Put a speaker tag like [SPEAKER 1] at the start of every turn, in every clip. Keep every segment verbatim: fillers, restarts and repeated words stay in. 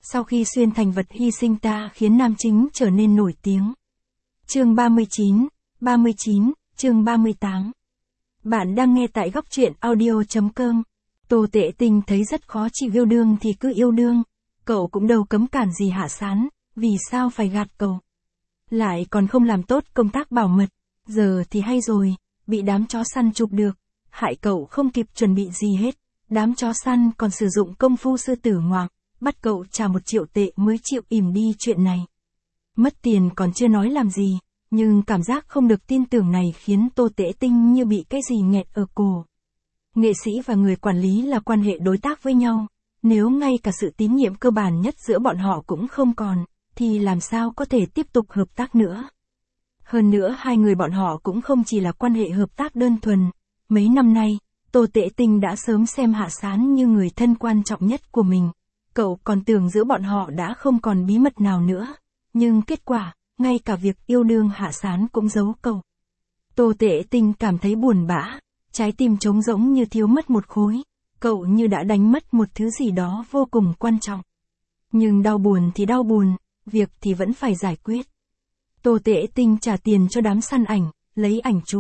[SPEAKER 1] Sau khi xuyên thành vật hy sinh ta khiến nam chính trở nên nổi tiếng. Chương ba mươi chín, ba mươi chín, chương ba mươi tám. Bạn đang nghe tại góc truyện audio chấm com. Tô Tệ Tinh thấy rất khó chịu, yêu đương thì cứ yêu đương, cậu cũng đâu cấm cản gì Hạ Sán, vì sao phải gạt cậu? Lại còn không làm tốt công tác bảo mật, giờ thì hay rồi, bị đám chó săn chụp được, hại cậu không kịp chuẩn bị gì hết, đám chó săn còn sử dụng công phu sư tử ngoạm, bắt cậu trả một triệu tệ mới chịu ìm đi chuyện này. Mất tiền còn chưa nói làm gì, nhưng cảm giác không được tin tưởng này khiến Tô Tệ Tinh như bị cái gì nghẹt ở cổ. Nghệ sĩ và người quản lý là quan hệ đối tác với nhau, nếu ngay cả sự tín nhiệm cơ bản nhất giữa bọn họ cũng không còn, thì làm sao có thể tiếp tục hợp tác nữa. Hơn nữa hai người bọn họ cũng không chỉ là quan hệ hợp tác đơn thuần, mấy năm nay, Tô Tệ Tinh đã sớm xem Hạ Sán như người thân quan trọng nhất của mình, cậu còn tưởng giữa bọn họ đã không còn bí mật nào nữa, nhưng kết quả, ngay cả việc yêu đương Hạ Sán cũng giấu cậu. Tô Tệ Tinh cảm thấy buồn bã, trái tim trống rỗng như thiếu mất một khối, cậu như đã đánh mất một thứ gì đó vô cùng quan trọng. Nhưng đau buồn thì đau buồn, việc thì vẫn phải giải quyết. Tô Tệ Tinh trả tiền cho đám săn ảnh, lấy ảnh chụp.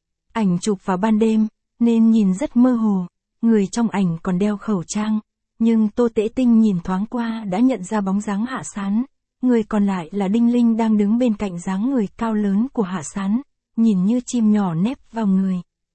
[SPEAKER 1] Ảnh chụp vào ban đêm, nên nhìn rất mơ hồ, người trong ảnh còn đeo khẩu trang, nhưng Tô Tệ Tinh nhìn thoáng qua đã nhận ra bóng dáng Hạ Sán, người còn lại là Đinh Linh đang đứng bên cạnh dáng người cao lớn của Hạ Sán, nhìn như chim nhỏ nép vào người.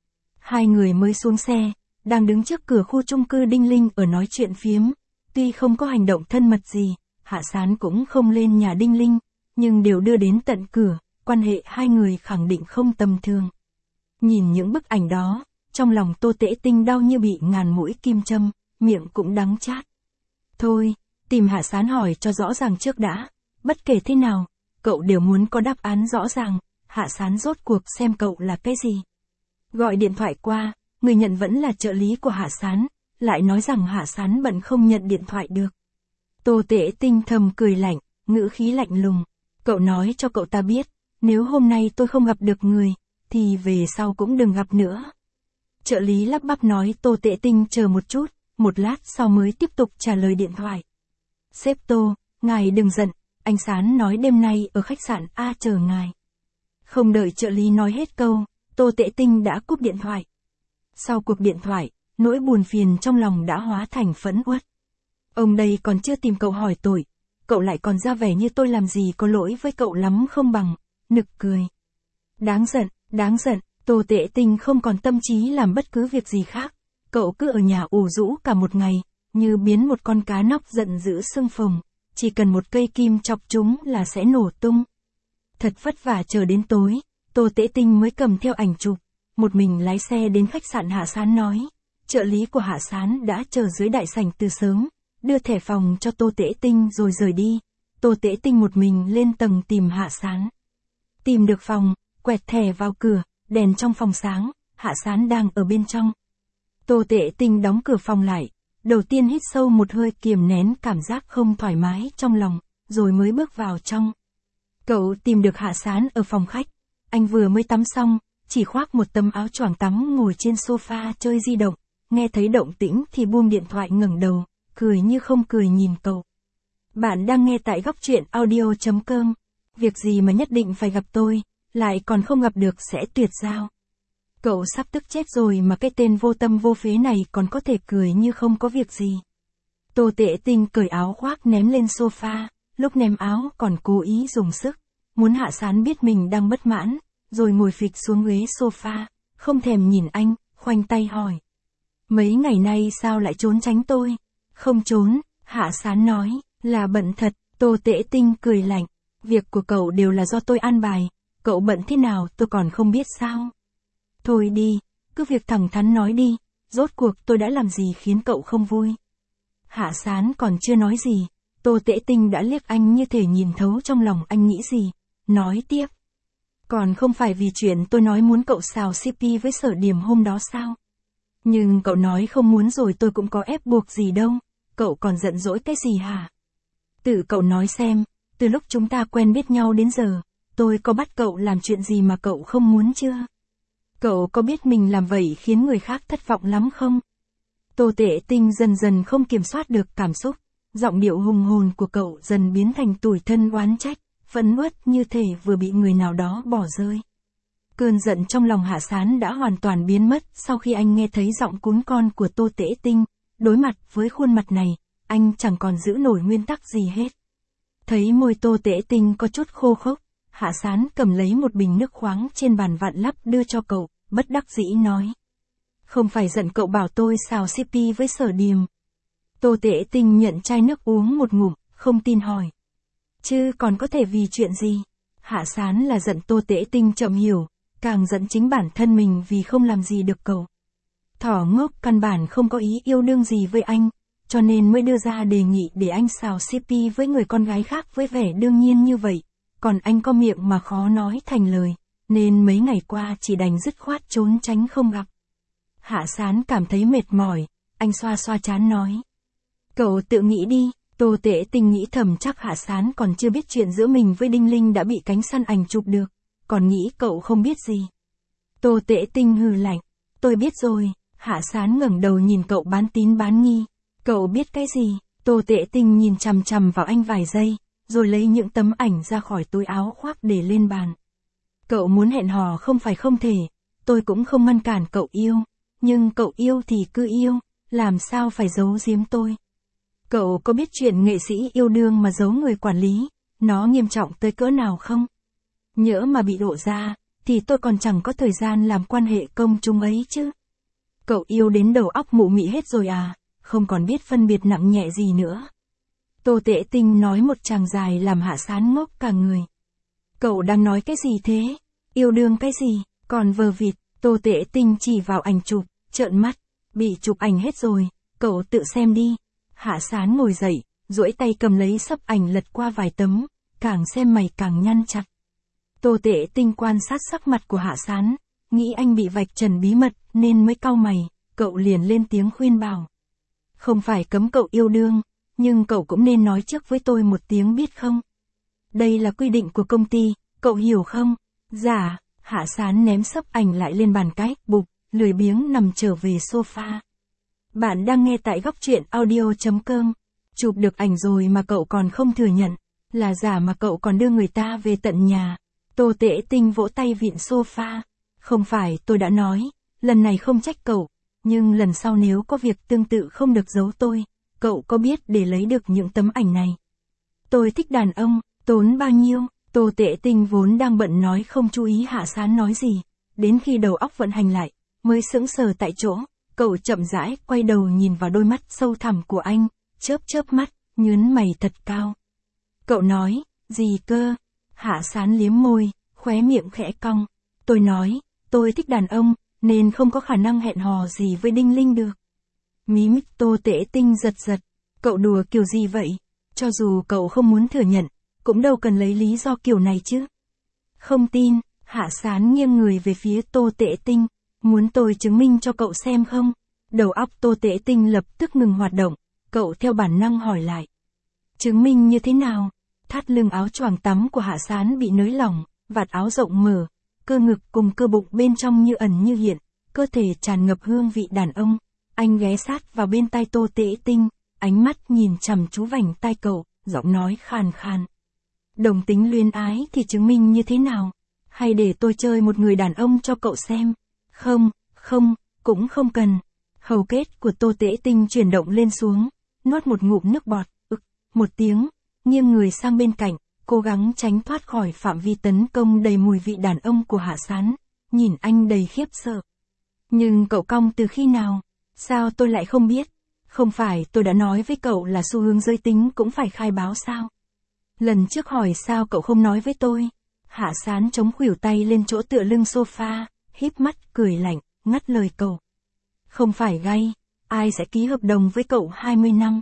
[SPEAKER 1] Hai người mới xuống xe, đang đứng trước cửa khu chung cư Đinh Linh ở nói chuyện phiếm, tuy không có hành động thân mật gì, Hạ Sán cũng không lên nhà Đinh Linh, nhưng đều đưa đến tận cửa, quan hệ hai người khẳng định không tầm thường. Nhìn những bức ảnh đó, trong lòng Tô Tệ Tinh đau như bị ngàn mũi kim châm, miệng cũng đắng chát. Thôi, tìm Hạ Sán hỏi cho rõ ràng trước đã, bất kể thế nào, cậu đều muốn có đáp án rõ ràng, Hạ Sán rốt cuộc xem cậu là cái gì. Gọi điện thoại qua, người nhận vẫn là trợ lý của Hạ Sán, lại nói rằng Hạ Sán bận không nhận điện thoại được. Tô Tệ Tinh thầm cười lạnh, ngữ khí lạnh lùng, cậu nói cho cậu ta biết, nếu hôm nay tôi không gặp được người, thì về sau cũng đừng gặp nữa. Trợ lý lắp bắp nói Tô Tệ Tinh chờ một chút, một lát sau mới tiếp tục trả lời điện thoại. Sếp Tô, ngài đừng giận, anh Sán nói đêm nay ở khách sạn A chờ ngài. Không đợi trợ lý nói hết câu, Tô Tệ Tinh đã cúp điện thoại. Sau cuộc điện thoại, nỗi buồn phiền trong lòng đã hóa thành phẫn uất. Ông đây còn chưa tìm cậu hỏi tội, cậu lại còn ra vẻ như tôi làm gì có lỗi với cậu lắm không bằng, nực cười. Đáng giận, đáng giận, Tô Tệ Tinh không còn tâm trí làm bất cứ việc gì khác, cậu cứ ở nhà ủ rũ cả một ngày, như biến một con cá nóc giận dữ sưng phồng, chỉ cần một cây kim chọc chúng là sẽ nổ tung. Thật vất vả chờ đến tối, Tô Tệ Tinh mới cầm theo ảnh chụp, một mình lái xe đến khách sạn Hạ Sán nói, trợ lý của Hạ Sán đã chờ dưới đại sảnh từ sớm, đưa thẻ phòng cho Tô Tệ Tinh rồi rời đi. Tô Tệ Tinh một mình lên tầng tìm Hạ Sán. Tìm được phòng, quẹt thẻ vào cửa, đèn trong phòng sáng, Hạ Sán đang ở bên trong. Tô Tệ Tinh đóng cửa phòng lại, đầu tiên hít sâu một hơi kiềm nén cảm giác không thoải mái trong lòng, rồi mới bước vào trong. Cậu tìm được Hạ Sán ở phòng khách, anh vừa mới tắm xong, chỉ khoác một tấm áo choàng tắm ngồi trên sofa chơi di động, nghe thấy động tĩnh thì buông điện thoại ngẩng đầu, cười như không cười nhìn cậu. Bạn đang nghe tại góc truyện audio chấm com. Việc gì mà nhất định phải gặp tôi, lại còn không gặp được sẽ tuyệt giao. Cậu sắp tức chết rồi mà cái tên vô tâm vô phế này còn có thể cười như không có việc gì. Tô Tệ Tinh cởi áo khoác ném lên sofa, lúc ném áo còn cố ý dùng sức, muốn Hạ Sán biết mình đang bất mãn, rồi ngồi phịch xuống ghế sofa, không thèm nhìn anh, khoanh tay hỏi. Mấy ngày nay sao lại trốn tránh tôi? Không trốn, Hạ Sán nói, là bận thật. Tô Tệ Tinh cười lạnh, việc của cậu đều là do tôi an bài, cậu bận thế nào tôi còn không biết sao? Thôi đi, cứ việc thẳng thắn nói đi, rốt cuộc tôi đã làm gì khiến cậu không vui? Hạ Sán còn chưa nói gì, Tô Tệ Tinh đã liếc anh như thể nhìn thấu trong lòng anh nghĩ gì, nói tiếp. Còn không phải vì chuyện tôi nói muốn cậu xào xê pê với Sở Điểm hôm đó sao? Nhưng cậu nói không muốn rồi tôi cũng có ép buộc gì đâu, cậu còn giận dỗi cái gì hả? Tự cậu nói xem, từ lúc chúng ta quen biết nhau đến giờ, tôi có bắt cậu làm chuyện gì mà cậu không muốn chưa? Cậu có biết mình làm vậy khiến người khác thất vọng lắm không? Tô Tệ Tinh dần dần không kiểm soát được cảm xúc, giọng điệu hùng hồn của cậu dần biến thành tủi thân oán trách, phẫn uất như thể vừa bị người nào đó bỏ rơi. Cơn giận trong lòng Hạ Sán đã hoàn toàn biến mất sau khi anh nghe thấy giọng cún con của Tô Tễ Tinh. Đối mặt với khuôn mặt này, anh chẳng còn giữ nổi nguyên tắc gì hết. Thấy môi Tô Tễ Tinh có chút khô khốc, Hạ Sán cầm lấy một bình nước khoáng trên bàn vặn lắp đưa cho cậu, bất đắc dĩ nói. Không phải giận cậu bảo tôi xào xê pê với Sở Điềm. Tô Tễ Tinh nhận chai nước uống một ngụm, không tin hỏi. Chứ còn có thể vì chuyện gì? Hạ Sán là giận Tô Tễ Tinh chậm hiểu, càng giận chính bản thân mình vì không làm gì được cậu. Thỏ ngốc căn bản không có ý yêu đương gì với anh, cho nên mới đưa ra đề nghị để anh xào xê pê với người con gái khác với vẻ đương nhiên như vậy. Còn anh có miệng mà khó nói thành lời, nên mấy ngày qua chỉ đành dứt khoát trốn tránh không gặp. Hạ Sán cảm thấy mệt mỏi, anh xoa xoa trán nói. Cậu tự nghĩ đi. Tô Tễ Tinh nghĩ thầm chắc Hạ Sán còn chưa biết chuyện giữa mình với Đinh Linh đã bị cánh săn ảnh chụp được, còn nghĩ cậu không biết gì. Tô Tễ Tinh hừ lạnh. Tôi biết rồi. Hạ Sán ngẩng đầu nhìn cậu bán tín bán nghi. Cậu biết cái gì? Tô Tễ Tinh nhìn chằm chằm vào anh vài giây, rồi lấy những tấm ảnh ra khỏi túi áo khoác để lên bàn. Cậu muốn hẹn hò không phải không thể, tôi cũng không ngăn cản cậu yêu, nhưng cậu yêu thì cứ yêu, làm sao phải giấu giếm tôi. Cậu có biết chuyện nghệ sĩ yêu đương mà giấu người quản lý, nó nghiêm trọng tới cỡ nào không? Nhỡ mà bị lộ ra, thì tôi còn chẳng có thời gian làm quan hệ công chúng ấy chứ. Cậu yêu đến đầu óc mụ mị hết rồi à, không còn biết phân biệt nặng nhẹ gì nữa. Tô Tễ Tinh nói một tràng dài làm Hạ Sán ngốc cả người. Cậu đang nói cái gì thế? Yêu đương cái gì? Còn vờ vịt. Tô Tễ Tinh chỉ vào ảnh chụp, trợn mắt. Bị chụp ảnh hết rồi, cậu tự xem đi. Hạ Sán ngồi dậy, duỗi tay cầm lấy sấp ảnh lật qua vài tấm, càng xem mày càng nhăn chặt. Tô Tễ Tinh quan sát sắc mặt của Hạ Sán, nghĩ anh bị vạch trần bí mật nên mới cau mày, cậu liền lên tiếng khuyên bảo. Không phải cấm cậu yêu đương, nhưng cậu cũng nên nói trước với tôi một tiếng biết không? Đây là quy định của công ty, cậu hiểu không? Dạ. Hạ Sán ném sấp ảnh lại lên bàn cách bục, lười biếng nằm trở về sofa. Bạn đang nghe tại góc truyện audio chấm com. Chụp được ảnh rồi mà cậu còn không thừa nhận, là giả mà cậu còn đưa người ta về tận nhà. Tô Tễ Tinh vỗ tay vịn sofa. Không phải tôi đã nói, lần này không trách cậu, nhưng lần sau nếu có việc tương tự không được giấu tôi, cậu có biết để lấy được những tấm ảnh này. Tôi thích đàn ông, tốn bao nhiêu? Tô Tễ Tinh vốn đang bận nói không chú ý Hạ Sán nói gì, đến khi đầu óc vận hành lại, mới sững sờ tại chỗ, cậu chậm rãi quay đầu nhìn vào đôi mắt sâu thẳm của anh, chớp chớp mắt, nhướng mày thật cao. Cậu nói, gì cơ? Hạ Sán liếm môi, khóe miệng khẽ cong. Tôi nói, tôi thích đàn ông, nên không có khả năng hẹn hò gì với Đinh Linh được. Mí mít Tô Tễ Tinh giật giật, cậu đùa kiểu gì vậy? Cho dù cậu không muốn thừa nhận, cũng đâu cần lấy lý do kiểu này chứ. Không tin. Hạ Sán nghiêng người về phía Tô Tễ Tinh. Muốn tôi chứng minh cho cậu xem không? Đầu óc Tô Tễ Tinh lập tức ngừng hoạt động, cậu theo bản năng hỏi lại. Chứng minh như thế nào? Thắt lưng áo choàng tắm của Hạ Sán bị nới lỏng, vạt áo rộng mở, cơ ngực cùng cơ bụng bên trong như ẩn như hiện, cơ thể tràn ngập hương vị đàn ông. Anh ghé sát vào bên tai Tô Tễ Tinh, ánh mắt nhìn chằm chú vành tai cậu, giọng nói khàn khàn. Đồng tính luyến ái thì chứng minh như thế nào? Hay để tôi chơi một người đàn ông cho cậu xem? Không, không, cũng không cần. Hầu kết của Tô Tễ Tinh chuyển động lên xuống, nuốt một ngụm nước bọt, ực, một tiếng, nghiêng người sang bên cạnh, cố gắng tránh thoát khỏi phạm vi tấn công đầy mùi vị đàn ông của Hạ Sán, nhìn anh đầy khiếp sợ. Nhưng cậu cong từ khi nào? Sao tôi lại không biết? Không phải tôi đã nói với cậu là xu hướng giới tính cũng phải khai báo sao? Lần trước hỏi sao cậu không nói với tôi? Hạ Sán chống khuỷu tay lên chỗ tựa lưng sofa, híp mắt cười lạnh, ngắt lời cậu. Không phải gay, ai sẽ ký hợp đồng với cậu hai mươi năm?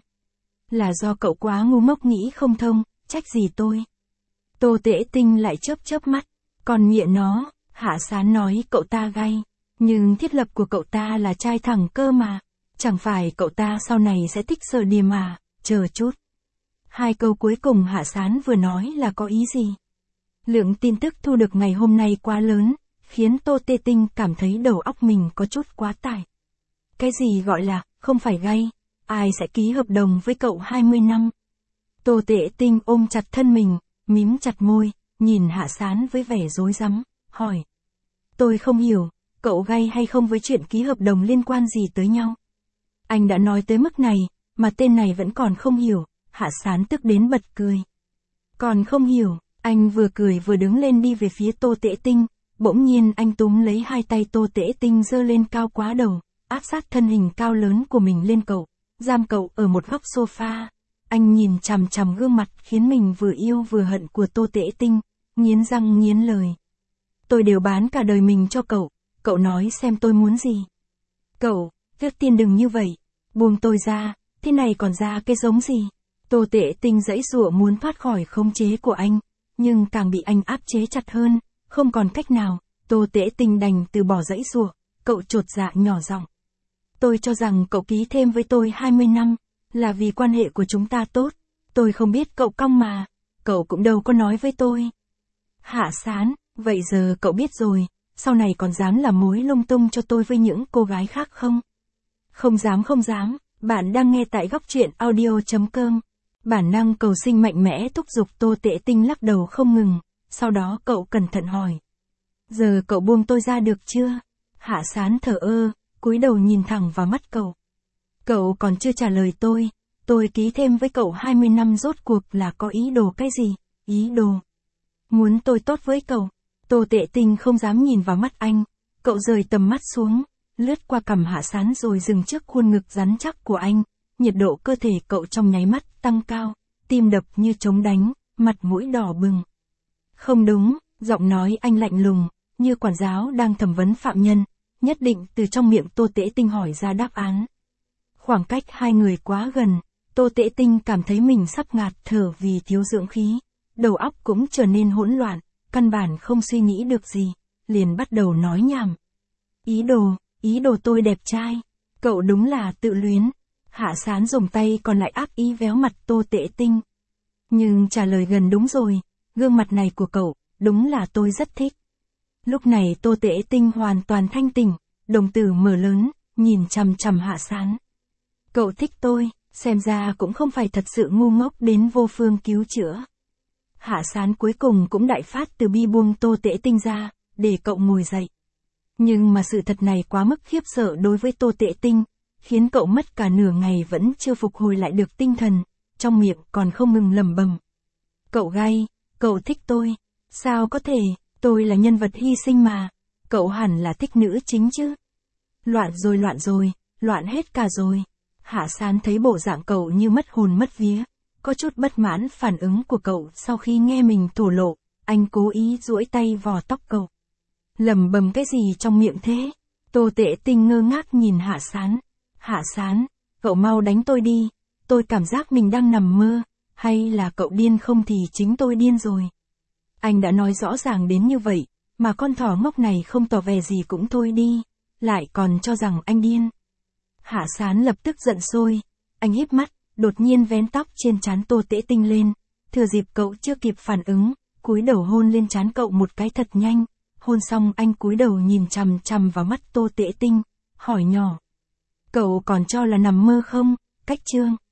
[SPEAKER 1] Là do cậu quá ngu ngốc nghĩ không thông, trách gì tôi? Tô Tễ Tinh lại chớp chớp mắt, còn mẹ nó, Hạ Sán nói cậu ta gay, nhưng thiết lập của cậu ta là trai thẳng cơ mà, chẳng phải cậu ta sau này sẽ thích Sở Điềm mà, chờ chút. Hai câu cuối cùng Hạ Sán vừa nói là có ý gì? Lượng tin tức thu được ngày hôm nay quá lớn, khiến Tô Tễ Tinh cảm thấy đầu óc mình có chút quá tải. Cái gì gọi là, không phải gay, ai sẽ ký hợp đồng với cậu hai mươi năm? Tô Tệ Tinh ôm chặt thân mình, mím chặt môi, nhìn Hạ Sán với vẻ rối rắm, hỏi. Tôi không hiểu, cậu gay hay không với chuyện ký hợp đồng liên quan gì tới nhau? Anh đã nói tới mức này, mà tên này vẫn còn không hiểu, Hạ Sán tức đến bật cười. Còn không hiểu, anh vừa cười vừa đứng lên đi về phía Tô Tệ Tinh, bỗng nhiên anh túm lấy hai tay Tô Tệ Tinh giơ lên cao quá đầu, áp sát thân hình cao lớn của mình lên cậu, giam cậu ở một góc sofa. Anh nhìn chằm chằm gương mặt khiến mình vừa yêu vừa hận của Tô Tệ Tinh, nghiến răng nghiến lời. Tôi đều bán cả đời mình cho cậu, cậu nói xem tôi muốn gì. Cậu, trước tiên đừng như vậy, buông tôi ra, thế này còn ra cái giống gì? Tô Tệ Tinh giãy giụa muốn thoát khỏi khống chế của anh, nhưng càng bị anh áp chế chặt hơn, không còn cách nào, Tô Tệ Tinh đành từ bỏ giãy giụa, cậu chột dạ nhỏ giọng. Tôi cho rằng cậu ký thêm với tôi hai mươi năm, là vì quan hệ của chúng ta tốt, tôi không biết cậu cong mà, cậu cũng đâu có nói với tôi. Hạ Sán, vậy giờ cậu biết rồi, sau này còn dám làm mối lung tung cho tôi với những cô gái khác không? Không dám không dám, bạn đang nghe tại góc truyện audio chấm com. Bản năng cầu sinh mạnh mẽ thúc giục Tô Tệ Tinh lắc đầu không ngừng, sau đó cậu cẩn thận hỏi. Giờ cậu buông tôi ra được chưa? Hạ Sán thờ ơ, cúi đầu nhìn thẳng vào mắt cậu. Cậu còn chưa trả lời tôi, tôi ký thêm với cậu hai mươi năm rốt cuộc là có ý đồ cái gì? Ý đồ? Muốn tôi tốt với cậu? Tô Tệ Tinh không dám nhìn vào mắt anh, cậu rời tầm mắt xuống, lướt qua cằm Hạ Sán rồi dừng trước khuôn ngực rắn chắc của anh, nhiệt độ cơ thể cậu trong nháy mắt tăng cao, tim đập như trống đánh, mặt mũi đỏ bừng. Không đúng, giọng nói anh lạnh lùng, như quản giáo đang thẩm vấn phạm nhân, nhất định từ trong miệng Tô Tệ Tinh hỏi ra đáp án. Khoảng cách hai người quá gần, Tô Tệ Tinh cảm thấy mình sắp ngạt thở vì thiếu dưỡng khí, đầu óc cũng trở nên hỗn loạn, căn bản không suy nghĩ được gì, liền bắt đầu nói nhảm. Ý đồ, ý đồ tôi đẹp trai, cậu đúng là tự luyến. Hạ Sán dùng tay còn lại ác ý véo mặt Tô Tệ Tinh. Nhưng trả lời gần đúng rồi, gương mặt này của cậu, đúng là tôi rất thích. Lúc này Tô Tệ Tinh hoàn toàn thanh tỉnh, đồng tử mở lớn, nhìn chằm chằm Hạ Sán. Cậu thích tôi, xem ra cũng không phải thật sự ngu ngốc đến vô phương cứu chữa. Hạ Sán cuối cùng cũng đại phát từ bi buông Tô Tệ Tinh ra, để cậu ngồi dậy. Nhưng mà sự thật này quá mức khiếp sợ đối với Tô Tệ Tinh, khiến cậu mất cả nửa ngày vẫn chưa phục hồi lại được tinh thần, trong miệng còn không ngừng lẩm bẩm. Cậu gay, cậu thích tôi, sao có thể, tôi là nhân vật hy sinh mà, cậu hẳn là thích nữ chính chứ. Loạn rồi loạn rồi, loạn hết cả rồi. Hạ Sán thấy bộ dạng cậu như mất hồn mất vía, có chút bất mãn phản ứng của cậu sau khi nghe mình thổ lộ, anh cố ý duỗi tay vò tóc cậu. Lẩm bẩm cái gì trong miệng thế? Tô Tệ Tinh ngơ ngác nhìn Hạ Sán. Hạ Sán, cậu mau đánh tôi đi, tôi cảm giác mình đang nằm mơ, hay là cậu điên không thì chính tôi điên rồi. Anh đã nói rõ ràng đến như vậy, mà con thỏ ngốc này không tỏ vẻ gì cũng thôi đi, lại còn cho rằng anh điên. Hạ Sán lập tức giận sôi, anh híp mắt, đột nhiên vén tóc trên trán Tô Tệ Tinh lên, thừa dịp cậu chưa kịp phản ứng, cúi đầu hôn lên trán cậu một cái thật nhanh, hôn xong anh cúi đầu nhìn chằm chằm vào mắt Tô Tệ Tinh, hỏi nhỏ. Cậu còn cho là nằm mơ không, Cách Trương?